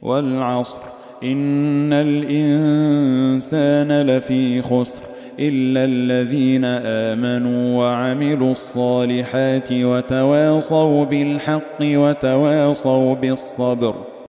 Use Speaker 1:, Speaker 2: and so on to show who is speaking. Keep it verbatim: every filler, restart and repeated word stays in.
Speaker 1: والعصر إن الإنسان لفي خسر إلا الذين آمنوا وعملوا الصالحات وتواصوا بالحق وتواصوا بالصبر.